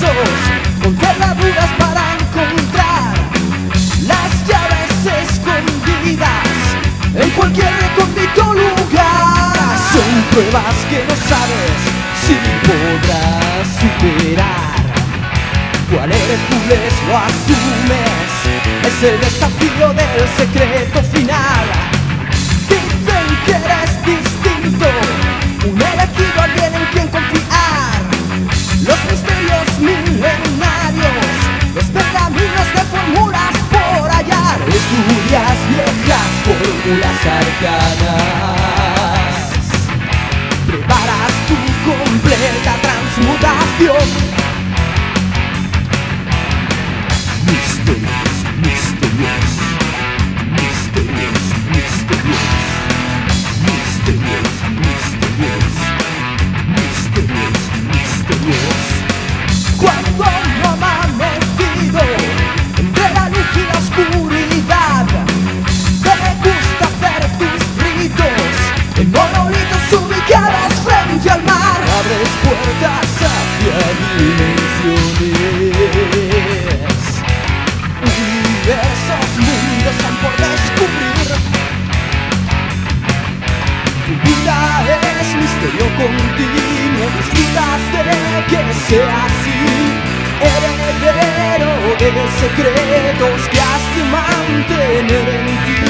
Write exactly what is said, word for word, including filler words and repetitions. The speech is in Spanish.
pasos, con cerraduras para encontrar las llaves escondidas en cualquier recóndito lugar. Son pruebas que no sabes si podrás superar. ¿Cuál Hércules lo asumes? Es el desafío del secreto final. Dicen que eres distinto, un elegido, alguien en quien confiar. Los misterios milenarios, los pergaminos de fórmulas por hallar. Estudias viejas fórmulas arcanas, preparas tu completa transmutación. Misterios, misterios, misterios, misterios, misterios, misterios, misterios, misterios. Cuando no ha amanecido entre la luz y la oscuridad, te gusta hacer tus ritos en monolitos ubicados frente al mar. Abres puertas hacia dimensiones, universos, mundos han por descubrir. Tu vida es misterio continuo, disfrutas de que sea así, heredero de secretos que has de mantener en ti.